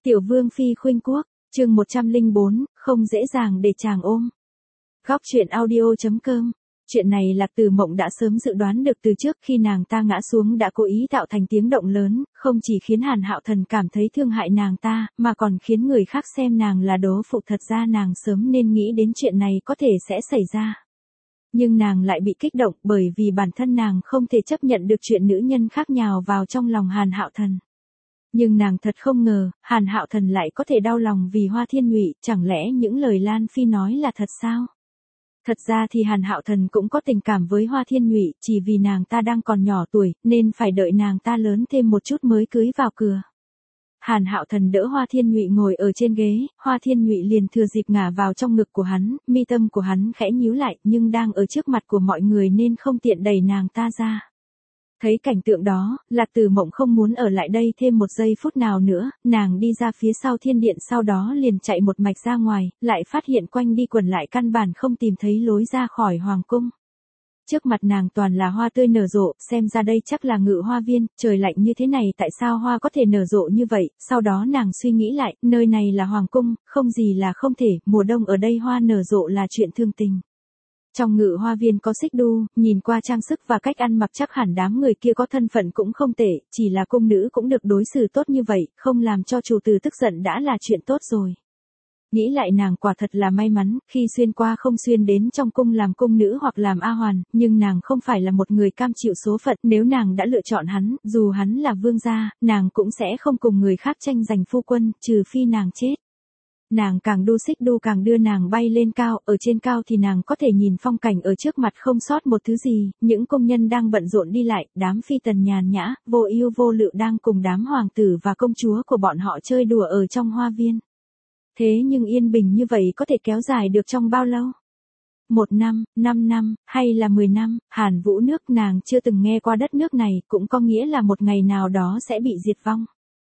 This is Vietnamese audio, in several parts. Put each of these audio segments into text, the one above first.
Tiểu Vương Phi khuynh quốc, chương 104, không dễ dàng để chàng ôm. Góc truyện audio.com. Chuyện này Lạc Tử Mộng đã sớm dự đoán được từ trước, khi nàng ta ngã xuống đã cố ý tạo thành tiếng động lớn, không chỉ khiến Hàn Hạo Thần cảm thấy thương hại nàng ta, mà còn khiến người khác xem nàng là đố phụ. Thật ra nàng sớm nên nghĩ đến chuyện này có thể sẽ xảy ra. Nhưng nàng lại bị kích động bởi vì bản thân nàng không thể chấp nhận được chuyện nữ nhân khác nhào vào trong lòng Hàn Hạo Thần. Nhưng nàng thật không ngờ, Hàn Hạo Thần lại có thể đau lòng vì Hoa Thiên Nhụy, chẳng lẽ những lời Lan Phi nói là thật sao? Thật ra thì Hàn Hạo Thần cũng có tình cảm với Hoa Thiên Nhụy, chỉ vì nàng ta đang còn nhỏ tuổi, nên phải đợi nàng ta lớn thêm một chút mới cưới vào cửa. Hàn Hạo Thần đỡ Hoa Thiên Nhụy ngồi ở trên ghế, Hoa Thiên Nhụy liền thừa dịp ngả vào trong ngực của hắn, mi tâm của hắn khẽ nhíu lại, nhưng đang ở trước mặt của mọi người nên không tiện đẩy nàng ta ra. Thấy cảnh tượng đó, Lạc Tử Mộng không muốn ở lại đây thêm một giây phút nào nữa, nàng đi ra phía sau thiên điện, sau đó liền chạy một mạch ra ngoài, lại phát hiện quanh đi quẩn lại căn bản không tìm thấy lối ra khỏi hoàng cung. Trước mặt nàng toàn là hoa tươi nở rộ, xem ra đây chắc là Ngự Hoa Viên, trời lạnh như thế này tại sao hoa có thể nở rộ như vậy, sau đó nàng suy nghĩ lại, nơi này là hoàng cung, không gì là không thể, mùa đông ở đây hoa nở rộ là chuyện thương tình. Trong Ngự Hoa Viên có xích đu, nhìn qua trang sức và cách ăn mặc chắc hẳn đám người kia có thân phận cũng không tệ, chỉ là cung nữ cũng được đối xử tốt như vậy, không làm cho chủ tử tức giận đã là chuyện tốt rồi. Nghĩ lại nàng quả thật là may mắn, khi xuyên qua không xuyên đến trong cung làm cung nữ hoặc làm A Hoàn, nhưng nàng không phải là một người cam chịu số phận, nếu nàng đã lựa chọn hắn, dù hắn là vương gia, nàng cũng sẽ không cùng người khác tranh giành phu quân, trừ phi nàng chết. Nàng càng đu xích đu càng đưa nàng bay lên cao, ở trên cao thì nàng có thể nhìn phong cảnh ở trước mặt không sót một thứ gì, những công nhân đang bận rộn đi lại, đám phi tần nhàn nhã, vô ưu vô lự đang cùng đám hoàng tử và công chúa của bọn họ chơi đùa ở trong hoa viên. Thế nhưng yên bình như vậy có thể kéo dài được trong bao lâu? 1 năm, 5 năm, hay là 10 năm, Hàn Vũ nước nàng chưa từng nghe qua đất nước này, cũng có nghĩa là một ngày nào đó sẽ bị diệt vong.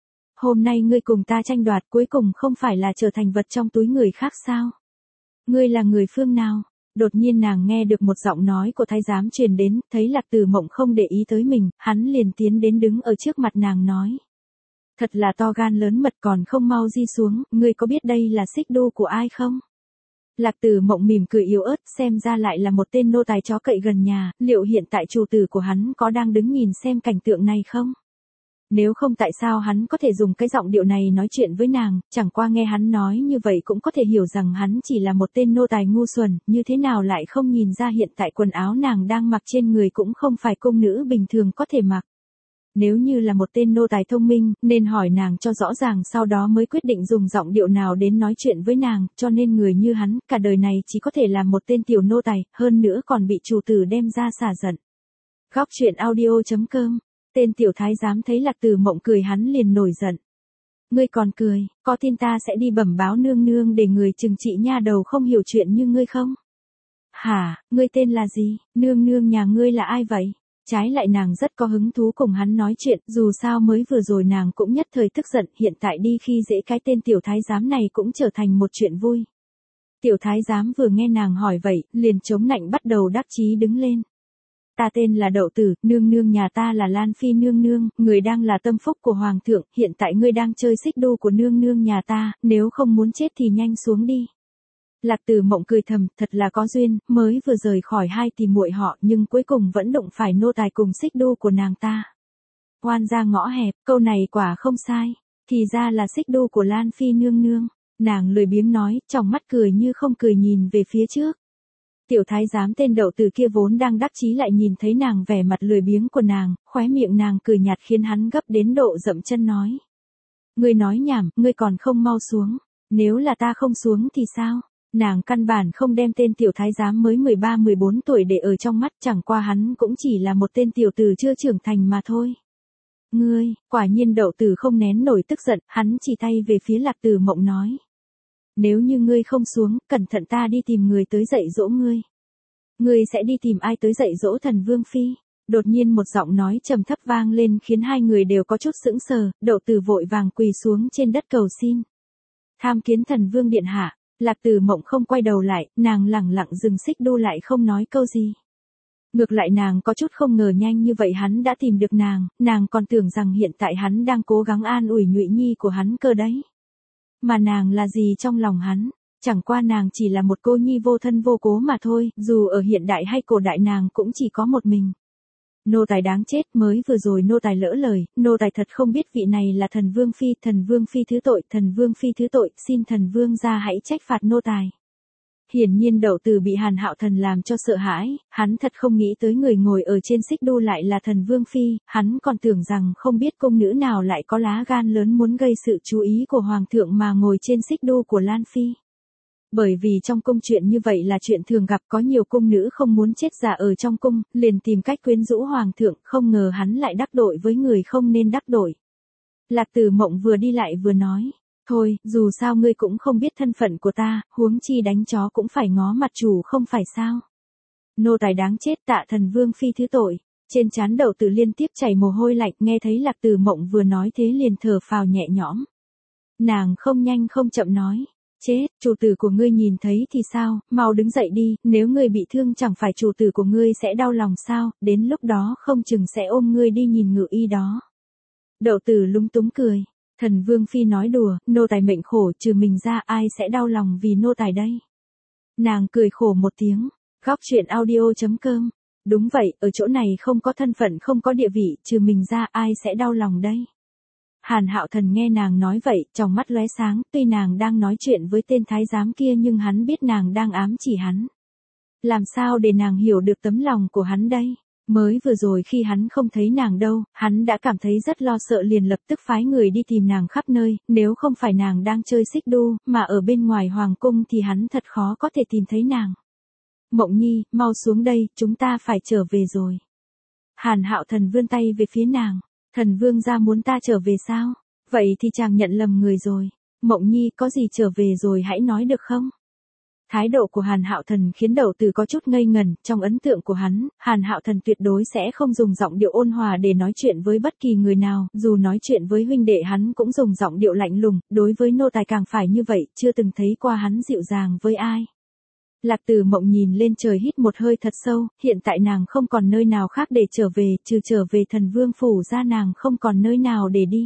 Hôm nay ngươi cùng ta tranh đoạt cuối cùng không phải là trở thành vật trong túi người khác sao? Ngươi là người phương nào? Đột nhiên nàng nghe được một giọng nói của thái giám truyền đến, thấy Lạc Tử Mộng không để ý tới mình, hắn liền tiến đến đứng ở trước mặt nàng nói. Thật là to gan lớn mật, còn không mau di xuống, ngươi có biết đây là xích đu của ai không? Lạc Tử Mộng mỉm cười yếu ớt, xem ra lại là một tên nô tài chó cậy gần nhà, liệu hiện tại chủ tử của hắn có đang đứng nhìn xem cảnh tượng này không? Nếu không tại sao hắn có thể dùng cái giọng điệu này nói chuyện với nàng, chẳng qua nghe hắn nói như vậy cũng có thể hiểu rằng hắn chỉ là một tên nô tài ngu xuẩn, như thế nào lại không nhìn ra hiện tại quần áo nàng đang mặc trên người cũng không phải cung nữ bình thường có thể mặc. Nếu như là một tên nô tài thông minh, nên hỏi nàng cho rõ ràng sau đó mới quyết định dùng giọng điệu nào đến nói chuyện với nàng, cho nên người như hắn, cả đời này chỉ có thể là một tên tiểu nô tài, hơn nữa còn bị chủ tử đem ra xả giận. Góc truyện audio.com. Tên tiểu thái giám thấy Lạc Tử Mộng cười hắn liền nổi giận. Ngươi còn cười, có tin ta sẽ đi bẩm báo nương nương để người trừng trị nha đầu không hiểu chuyện như ngươi không? Hả, ngươi tên là gì, nương nương nhà ngươi là ai vậy? Trái lại nàng rất có hứng thú cùng hắn nói chuyện, dù sao mới vừa rồi nàng cũng nhất thời tức giận, hiện tại đi khi dễ cái tên tiểu thái giám này cũng trở thành một chuyện vui. Tiểu thái giám vừa nghe nàng hỏi vậy, liền chống nạnh bắt đầu đắc chí đứng lên. Ta tên là Đậu Tử, nương nương nhà ta là Lan Phi nương nương, người đang là tâm phúc của hoàng thượng, hiện tại ngươi đang chơi xích đu của nương nương nhà ta, nếu không muốn chết thì nhanh xuống đi. Lạc Tử Mộng cười thầm, thật là có duyên, mới vừa rời khỏi hai tỷ muội họ, nhưng cuối cùng vẫn đụng phải nô tài cùng xích đu của nàng ta. Oan ra ngõ hẹp, câu này quả không sai, thì ra là xích đu của Lan Phi nương nương. Nàng lười biếng nói, trong mắt cười như không cười nhìn về phía trước. Tiểu thái giám tên Đậu Tử kia vốn đang đắc chí lại nhìn thấy nàng vẻ mặt lười biếng của nàng, khóe miệng nàng cười nhạt khiến hắn gấp đến độ dậm chân nói. Ngươi nói nhảm, ngươi còn không mau xuống, nếu là ta không xuống thì sao? Nàng căn bản không đem tên tiểu thái giám mới 13-14 tuổi để ở trong mắt, chẳng qua hắn cũng chỉ là một tên tiểu tử chưa trưởng thành mà thôi. Ngươi, quả nhiên Đậu Tử không nén nổi tức giận, hắn chỉ tay về phía Lạc Tử Mộng nói. Nếu như ngươi không xuống, cẩn thận ta đi tìm người tới dạy dỗ ngươi. Ngươi sẽ đi tìm ai tới dạy dỗ Thần Vương Phi? Đột nhiên một giọng nói trầm thấp vang lên khiến hai người đều có chút sững sờ, Đậu Tử vội vàng quỳ xuống trên đất cầu xin. Tham kiến Thần Vương điện hạ. Lạc Tử Mộng không quay đầu lại, nàng lẳng lặng dừng xích đu lại không nói câu gì. Ngược lại nàng có chút không ngờ nhanh như vậy hắn đã tìm được nàng còn tưởng rằng hiện tại hắn đang cố gắng an ủi Nhụy Nhi của hắn cơ đấy. Mà nàng là gì trong lòng hắn? Chẳng qua nàng chỉ là một cô nhi vô thân vô cố mà thôi, dù ở hiện đại hay cổ đại nàng cũng chỉ có một mình. Nô tài đáng chết, mới vừa rồi nô tài lỡ lời, nô tài thật không biết vị này là thần vương phi thứ tội, thần vương phi thứ tội, xin thần vương ra hãy trách phạt nô tài. Hiển nhiên Đậu Từ bị Hàn Hạo Thần làm cho sợ hãi, hắn thật không nghĩ tới người ngồi ở trên xích đu lại là thần vương phi, hắn còn tưởng rằng không biết công nữ nào lại có lá gan lớn muốn gây sự chú ý của hoàng thượng mà ngồi trên xích đu của Lan phi. Bởi vì trong cung chuyện như vậy là chuyện thường gặp, có nhiều cung nữ không muốn chết già ở trong cung, liền tìm cách quyến rũ hoàng thượng, không ngờ hắn lại đắc tội với người không nên đắc tội. Lạc Tử Mộng vừa đi lại vừa nói, thôi, dù sao ngươi cũng không biết thân phận của ta, huống chi đánh chó cũng phải ngó mặt chủ không phải sao. Nô tài đáng chết, tạ thần vương phi thứ tội. Trên trán Đậu Từ liên tiếp chảy mồ hôi lạnh, nghe thấy Lạc Tử Mộng vừa nói thế liền thở phào nhẹ nhõm. Nàng không nhanh không chậm nói. Chết, chủ tử của ngươi nhìn thấy thì sao, mau đứng dậy đi, nếu ngươi bị thương chẳng phải chủ tử của ngươi sẽ đau lòng sao, đến lúc đó không chừng sẽ ôm ngươi đi nhìn ngự y đó. Đậu Tử lúng túng cười, thần vương phi nói đùa, nô tài mệnh khổ trừ mình ra ai sẽ đau lòng vì nô tài đây. Nàng cười khổ một tiếng, góc truyện audio.com, đúng vậy, ở chỗ này không có thân phận không có địa vị, trừ mình ra ai sẽ đau lòng đây. Hàn Hạo Thần nghe nàng nói vậy, trong mắt lóe sáng, tuy nàng đang nói chuyện với tên thái giám kia nhưng hắn biết nàng đang ám chỉ hắn. Làm sao để nàng hiểu được tấm lòng của hắn đây? Mới vừa rồi khi hắn không thấy nàng đâu, hắn đã cảm thấy rất lo sợ liền lập tức phái người đi tìm nàng khắp nơi, nếu không phải nàng đang chơi xích đu, mà ở bên ngoài hoàng cung thì hắn thật khó có thể tìm thấy nàng. Mộng Nhi, mau xuống đây, chúng ta phải trở về rồi. Hàn Hạo Thần vươn tay về phía nàng. Thần vương gia muốn ta trở về sao? Vậy thì chàng nhận lầm người rồi. Mộng Nhi, có gì trở về rồi hãy nói được không? Thái độ của Hàn Hạo Thần khiến Đậu Từ có chút ngây ngẩn, trong ấn tượng của hắn, Hàn Hạo Thần tuyệt đối sẽ không dùng giọng điệu ôn hòa để nói chuyện với bất kỳ người nào, dù nói chuyện với huynh đệ hắn cũng dùng giọng điệu lạnh lùng, đối với nô tài càng phải như vậy, chưa từng thấy qua hắn dịu dàng với ai. Lạc Tử Mộng nhìn lên trời hít một hơi thật sâu, hiện tại nàng không còn nơi nào khác để trở về, trừ trở về thần vương phủ ra nàng không còn nơi nào để đi.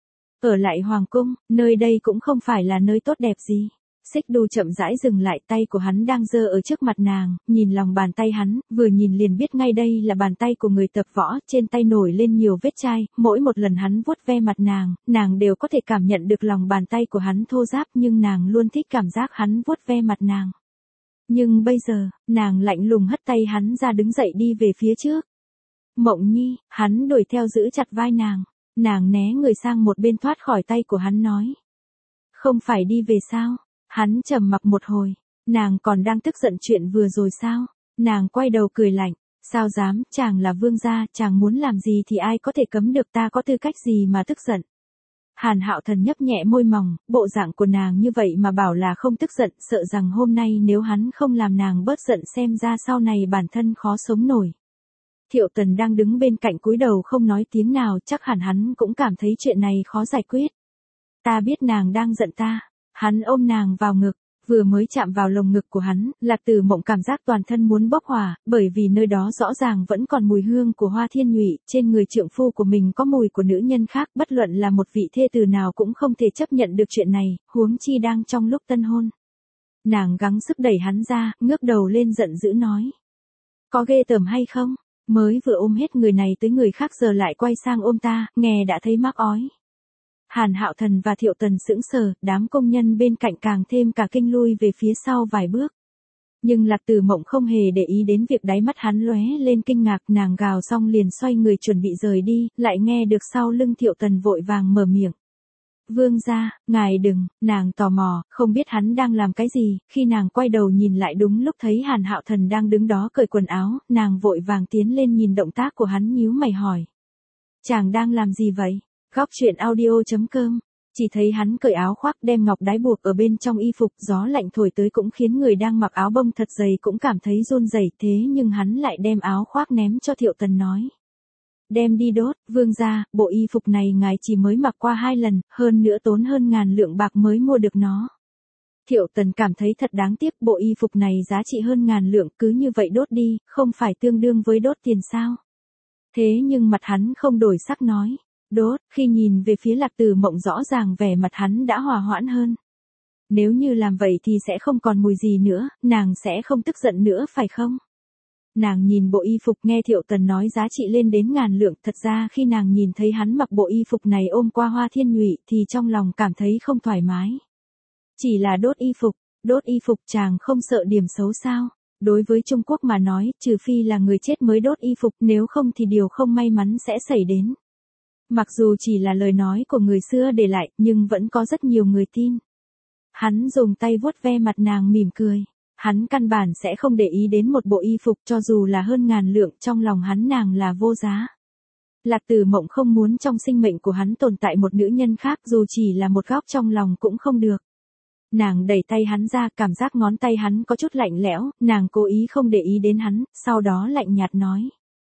Ở lại hoàng cung, nơi đây cũng không phải là nơi tốt đẹp gì. Xích đu chậm rãi dừng lại, tay của hắn đang giơ ở trước mặt nàng, nhìn lòng bàn tay hắn, vừa nhìn liền biết ngay đây là bàn tay của người tập võ, trên tay nổi lên nhiều vết chai, mỗi một lần hắn vuốt ve mặt nàng đều có thể cảm nhận được lòng bàn tay của hắn thô ráp nhưng nàng luôn thích cảm giác hắn vuốt ve mặt nàng. Nhưng bây giờ, nàng lạnh lùng hất tay hắn ra đứng dậy đi về phía trước. Mộng Nhi, hắn đuổi theo giữ chặt vai nàng né người sang một bên thoát khỏi tay của hắn nói. Không phải đi về sao? Hắn trầm mặc một hồi, nàng còn đang tức giận chuyện vừa rồi sao? Nàng quay đầu cười lạnh, sao dám, chàng là vương gia, chàng muốn làm gì thì ai có thể cấm được, ta có tư cách gì mà tức giận. Hàn Hạo Thần nhấp nhẹ môi mỏng, bộ dạng của nàng như vậy mà bảo là không tức giận, sợ rằng hôm nay nếu hắn không làm nàng bớt giận xem ra sau này bản thân khó sống nổi. Thiệu Tần đang đứng bên cạnh cúi đầu không nói tiếng nào, chắc hẳn hắn cũng cảm thấy chuyện này khó giải quyết. Ta biết nàng đang giận ta. Hắn ôm nàng vào ngực, vừa mới chạm vào lồng ngực của hắn, Lạc Tử Mộng cảm giác toàn thân muốn bốc hỏa, bởi vì nơi đó rõ ràng vẫn còn mùi hương của Hoa Thiên Nhụy, trên người trượng phu của mình có mùi của nữ nhân khác, bất luận là một vị thê tử nào cũng không thể chấp nhận được chuyện này, huống chi đang trong lúc tân hôn. Nàng gắng sức đẩy hắn ra, ngước đầu lên giận dữ nói. Có ghê tởm hay không? Mới vừa ôm hết người này tới người khác giờ lại quay sang ôm ta, nghe đã thấy mắc ói. Hàn Hạo Thần và Thiệu Tần sững sờ, đám công nhân bên cạnh càng thêm cả kinh lui về phía sau vài bước. Nhưng Lạc Tử Mộng không hề để ý đến việc đáy mắt hắn lóe lên kinh ngạc, nàng gào xong liền xoay người chuẩn bị rời đi, lại nghe được sau lưng Thiệu Tần vội vàng mở miệng. Vương gia, ngài đừng, nàng tò mò, không biết hắn đang làm cái gì, khi nàng quay đầu nhìn lại đúng lúc thấy Hàn Hạo Thần đang đứng đó cởi quần áo, nàng vội vàng tiến lên nhìn động tác của hắn nhíu mày hỏi. Chàng đang làm gì vậy? Góc truyện audio.com, chỉ thấy hắn cởi áo khoác đem ngọc đái buộc ở bên trong y phục, gió lạnh thổi tới cũng khiến người đang mặc áo bông thật dày cũng cảm thấy run rẩy, thế nhưng hắn lại đem áo khoác ném cho Thiệu Tần nói. Đem đi đốt, vương gia, bộ y phục này ngài chỉ mới mặc qua 2 lần, hơn nữa tốn hơn 1000 lượng bạc mới mua được nó. Thiệu Tần cảm thấy thật đáng tiếc, bộ y phục này giá trị hơn 1000 lượng, cứ như vậy đốt đi, không phải tương đương với đốt tiền sao? Thế nhưng mặt hắn không đổi sắc nói. Đốt, khi nhìn về phía Lạc Tử Mộng rõ ràng vẻ mặt hắn đã hòa hoãn hơn. Nếu như làm vậy thì sẽ không còn mùi gì nữa, nàng sẽ không tức giận nữa phải không? Nàng nhìn bộ y phục nghe Thiệu Tần nói giá trị lên đến ngàn lượng, thật ra khi nàng nhìn thấy hắn mặc bộ y phục này ôm qua Hoa Thiên Nhụy thì trong lòng cảm thấy không thoải mái. Chỉ là đốt y phục chàng không sợ điểm xấu sao? Đối với Trung Quốc mà nói, trừ phi là người chết mới đốt y phục, nếu không thì điều không may mắn sẽ xảy đến. Mặc dù chỉ là lời nói của người xưa để lại, nhưng vẫn có rất nhiều người tin. Hắn dùng tay vuốt ve mặt nàng mỉm cười. Hắn căn bản sẽ không để ý đến một bộ y phục cho dù là hơn ngàn lượng, trong lòng hắn nàng là vô giá. Lạc Tử Mộng không muốn trong sinh mệnh của hắn tồn tại một nữ nhân khác, dù chỉ là một góc trong lòng cũng không được. Nàng đẩy tay hắn ra, cảm giác ngón tay hắn có chút lạnh lẽo, nàng cố ý không để ý đến hắn, sau đó lạnh nhạt nói.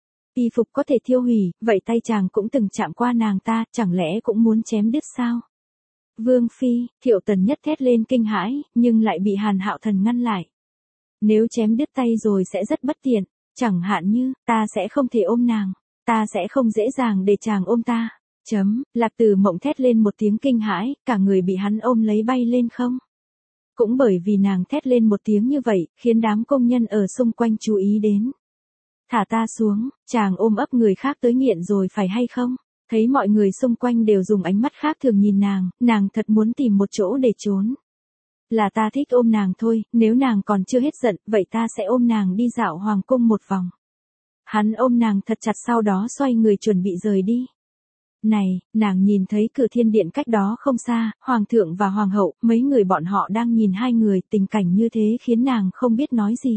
Y phục có thể thiêu hủy, vậy tay chàng cũng từng chạm qua nàng ta, chẳng lẽ cũng muốn chém đứt sao? Vương Phi, Thiệu Tần nhất thét lên kinh hãi, nhưng lại bị Hàn Hạo Thần ngăn lại. Nếu chém đứt tay rồi sẽ rất bất tiện, chẳng hạn như, ta sẽ không thể ôm nàng, ta sẽ không dễ dàng để chàng ôm ta. Lạc Tử Mộng thét lên một tiếng kinh hãi, cả người bị hắn ôm lấy bay lên không. Cũng bởi vì nàng thét lên một tiếng như vậy, khiến đám công nhân ở xung quanh chú ý đến. Thả ta xuống, chàng ôm ấp người khác tới nghiện rồi phải hay không? Thấy mọi người xung quanh đều dùng ánh mắt khác thường nhìn nàng thật muốn tìm một chỗ để trốn. Là ta thích ôm nàng thôi, nếu nàng còn chưa hết giận, vậy ta sẽ ôm nàng đi dạo hoàng cung một vòng. Hắn ôm nàng thật chặt sau đó xoay người chuẩn bị rời đi. Này, nàng nhìn thấy cửa thiên điện cách đó không xa, hoàng thượng và hoàng hậu, mấy người bọn họ đang nhìn hai người, tình cảnh như thế khiến nàng không biết nói gì.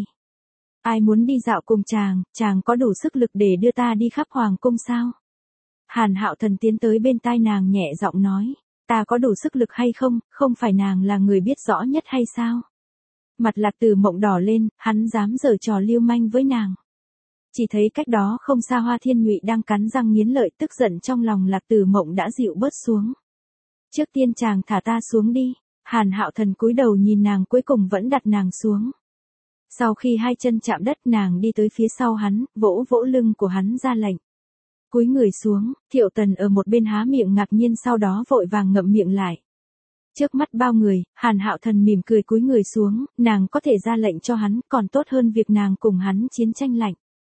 Ai muốn đi dạo cùng chàng có đủ sức lực để đưa ta đi khắp hoàng cung sao? Hàn Hạo Thần tiến tới bên tai nàng nhẹ giọng nói, ta có đủ sức lực hay không, không phải nàng là người biết rõ nhất hay sao? Mặt Lạc Tử Mộng đỏ lên, hắn dám giở trò lưu manh với nàng. Chỉ thấy cách đó không xa Hoa Thiên Nhụy đang cắn răng nghiến lợi, tức giận trong lòng Lạc Tử Mộng đã dịu bớt xuống. Trước tiên chàng thả ta xuống đi. Hàn Hạo Thần cúi đầu nhìn nàng, cuối cùng vẫn đặt nàng xuống. Sau khi hai chân chạm đất, nàng đi tới phía sau hắn, vỗ vỗ lưng của hắn ra lệnh. Cúi người xuống, Thiệu Tần ở một bên há miệng ngạc nhiên, sau đó vội vàng ngậm miệng lại. Trước mắt bao người, Hàn Hạo Thần mỉm cười cúi người xuống, nàng có thể ra lệnh cho hắn, còn tốt hơn việc nàng cùng hắn chiến tranh lạnh.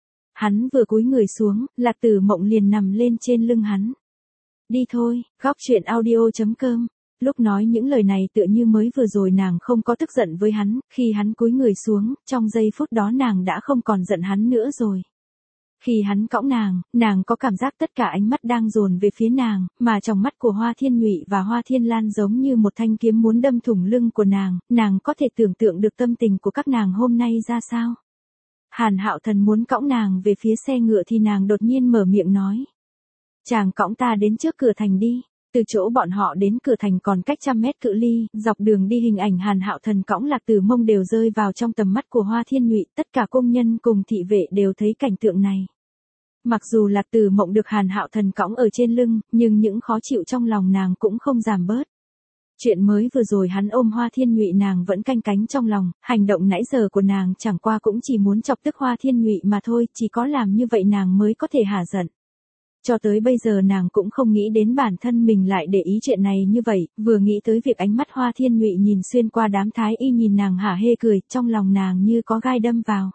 Hắn vừa cúi người xuống, Lạc Tử Mộng liền nằm lên trên lưng hắn. Đi thôi, góc truyện audio.com. Lúc nói những lời này tựa như mới vừa rồi nàng không có tức giận với hắn, khi hắn cúi người xuống, trong giây phút đó nàng đã không còn giận hắn nữa rồi. Khi hắn cõng nàng có cảm giác tất cả ánh mắt đang dồn về phía nàng, mà trong mắt của Hoa Thiên Nhụy và Hoa Thiên Lan giống như một thanh kiếm muốn đâm thủng lưng của nàng có thể tưởng tượng được tâm tình của các nàng hôm nay ra sao. Hàn Hạo Thần muốn cõng nàng về phía xe ngựa thì nàng đột nhiên mở miệng nói. Chàng cõng ta đến trước cửa thành đi. Từ chỗ bọn họ đến cửa thành còn cách 100 mét cự ly, dọc đường đi hình ảnh Hàn Hạo Thần cõng Lạc Tử Mộng đều rơi vào trong tầm mắt của Hoa Thiên Nhụy, tất cả công nhân cùng thị vệ đều thấy cảnh tượng này. Mặc dù Lạc Tử Mộng được Hàn Hạo Thần cõng ở trên lưng, nhưng những khó chịu trong lòng nàng cũng không giảm bớt. Chuyện mới vừa rồi hắn ôm Hoa Thiên Nhụy nàng vẫn canh cánh trong lòng, hành động nãy giờ của nàng chẳng qua cũng chỉ muốn chọc tức Hoa Thiên Nhụy mà thôi, chỉ có làm như vậy nàng mới có thể hả giận. Cho tới bây giờ nàng cũng không nghĩ đến bản thân mình lại để ý chuyện này như vậy, vừa nghĩ tới việc ánh mắt Hoa Thiên Nhụy nhìn xuyên qua đám thái y nhìn nàng hả hê cười, trong lòng nàng như có gai đâm vào.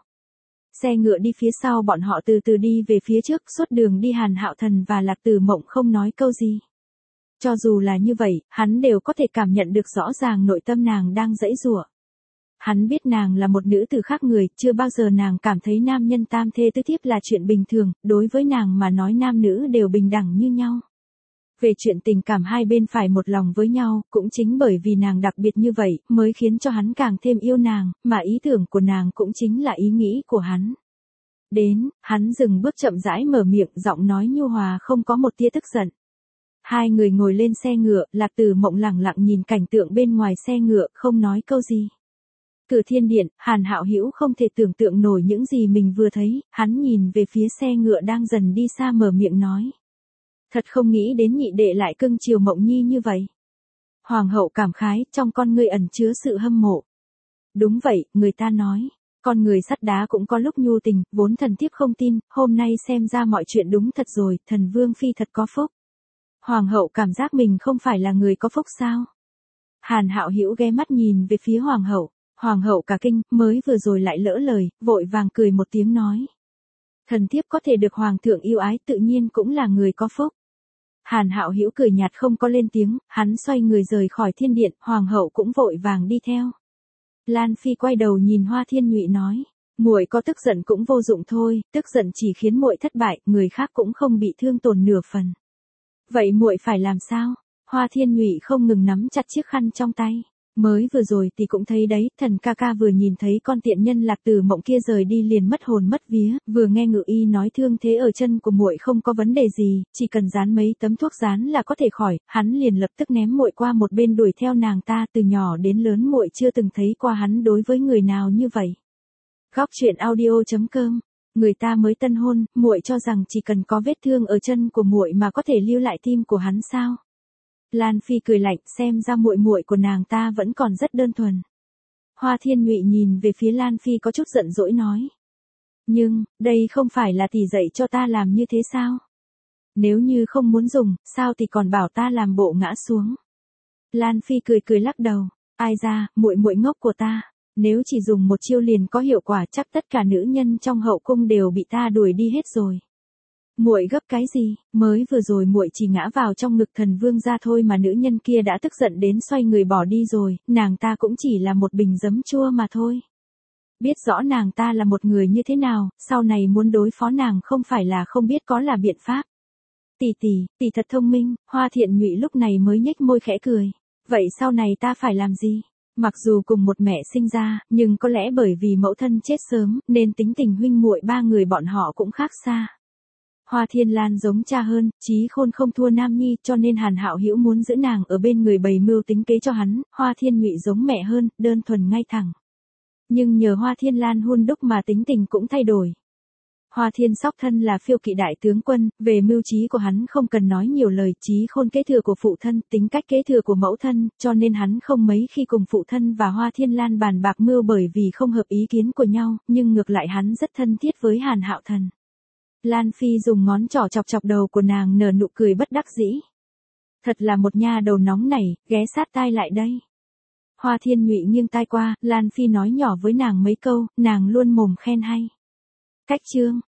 Xe ngựa đi phía sau bọn họ từ từ đi về phía trước, suốt đường đi Hàn Hạo Thần và Lạc Tử Mộng không nói câu gì. Cho dù là như vậy, hắn đều có thể cảm nhận được rõ ràng nội tâm nàng đang giãy giụa. Hắn biết nàng là một nữ tử khác người, chưa bao giờ nàng cảm thấy nam nhân tam thê tứ thiếp là chuyện bình thường, đối với nàng mà nói nam nữ đều bình đẳng như nhau. Về chuyện tình cảm hai bên phải một lòng với nhau, cũng chính bởi vì nàng đặc biệt như vậy, mới khiến cho hắn càng thêm yêu nàng, mà ý tưởng của nàng cũng chính là ý nghĩ của hắn. Đến, hắn dừng bước chậm rãi mở miệng, giọng nói nhu hòa không có một tia tức giận. Hai người ngồi lên xe ngựa, Lạc Tử Mộng lẳng lặng nhìn cảnh tượng bên ngoài xe ngựa, không nói câu gì. Cửa thiên điện, Hàn Hạo Hữu không thể tưởng tượng nổi những gì mình vừa thấy, hắn nhìn về phía xe ngựa đang dần đi xa mở miệng nói. Thật không nghĩ đến nhị đệ lại cưng chiều Mộng Nhi như vậy. Hoàng hậu cảm khái, trong con ngươi ẩn chứa sự hâm mộ. Đúng vậy, người ta nói, con người sắt đá cũng có lúc nhu tình, vốn thần thiếp không tin, hôm nay xem ra mọi chuyện đúng thật rồi, thần vương phi thật có phúc. Hoàng hậu cảm giác mình không phải là người có phúc sao? Hàn Hạo Hữu ghé mắt nhìn về phía hoàng hậu. Hoàng hậu cả kinh, mới vừa rồi lại lỡ lời, vội vàng cười một tiếng nói. Thần thiếp có thể được hoàng thượng yêu ái tự nhiên cũng là người có phúc. Hàn Hạo Hữu cười nhạt không có lên tiếng, hắn xoay người rời khỏi thiên điện, hoàng hậu cũng vội vàng đi theo. Lan Phi quay đầu nhìn Hoa Thiên Nhụy nói, muội có tức giận cũng vô dụng thôi, tức giận chỉ khiến muội thất bại, người khác cũng không bị thương tổn nửa phần. Vậy muội phải làm sao? Hoa Thiên Nhụy không ngừng nắm chặt chiếc khăn trong tay. Mới vừa rồi thì cũng thấy đấy, thần ca ca vừa nhìn thấy con tiện nhân Lạc Tử Mộng kia rời đi liền mất hồn mất vía, vừa nghe Ngự Y nói thương thế ở chân của muội không có vấn đề gì, chỉ cần dán mấy tấm thuốc dán là có thể khỏi, hắn liền lập tức ném muội qua một bên đuổi theo nàng ta, từ nhỏ đến lớn muội chưa từng thấy qua hắn đối với người nào như vậy. Góc truyện audio.com. Người ta mới tân hôn, muội cho rằng chỉ cần có vết thương ở chân của muội mà có thể lưu lại tim của hắn sao? Lan Phi cười lạnh, xem ra muội muội của nàng ta vẫn còn rất đơn thuần. Hoa Thiên Nhụy nhìn về phía Lan Phi có chút giận dỗi nói. Nhưng, đây không phải là tỷ dạy cho ta làm như thế sao? Nếu như không muốn dùng, sao thì còn bảo ta làm bộ ngã xuống? Lan Phi cười cười lắc đầu, ai ra, muội muội ngốc của ta. Nếu chỉ dùng một chiêu liền có hiệu quả chắc tất cả nữ nhân trong hậu cung đều bị ta đuổi đi hết rồi. Muội gấp cái gì, mới vừa rồi muội chỉ ngã vào trong ngực thần vương gia thôi mà nữ nhân kia đã tức giận đến xoay người bỏ đi rồi, nàng ta cũng chỉ là một bình giấm chua mà thôi. Biết rõ nàng ta là một người như thế nào, sau này muốn đối phó nàng không phải là không biết có là biện pháp. Tỷ thật thông minh, Hoa Thiện Nhụy lúc này mới nhếch môi khẽ cười. Vậy sau này ta phải làm gì? Mặc dù cùng một mẹ sinh ra, nhưng có lẽ bởi vì mẫu thân chết sớm, nên tính tình huynh muội ba người bọn họ cũng khác xa. Hoa Thiên Lan giống cha hơn, trí khôn không thua Nam Nhi, cho nên Hàn Hạo Hữu muốn giữ nàng ở bên người bày mưu tính kế cho hắn. Hoa Thiên Nhụy giống mẹ hơn, đơn thuần ngay thẳng. Nhưng nhờ Hoa Thiên Lan hun đúc mà tính tình cũng thay đổi. Hoa Thiên Sóc thân là phiêu kỵ đại tướng quân, về mưu trí của hắn không cần nói nhiều lời, trí khôn kế thừa của phụ thân, tính cách kế thừa của mẫu thân, cho nên hắn không mấy khi cùng phụ thân và Hoa Thiên Lan bàn bạc mưu bởi vì không hợp ý kiến của nhau, nhưng ngược lại hắn rất thân thiết với Hàn Hạo Thần. Lan Phi dùng ngón trỏ chọc chọc đầu của nàng nở nụ cười bất đắc dĩ. Thật là một nha đầu nóng nảy, ghé sát tai lại đây. Hoa Thiên Nhụy nghiêng tai qua, Lan Phi nói nhỏ với nàng mấy câu, nàng luôn mồm khen hay. Cách chương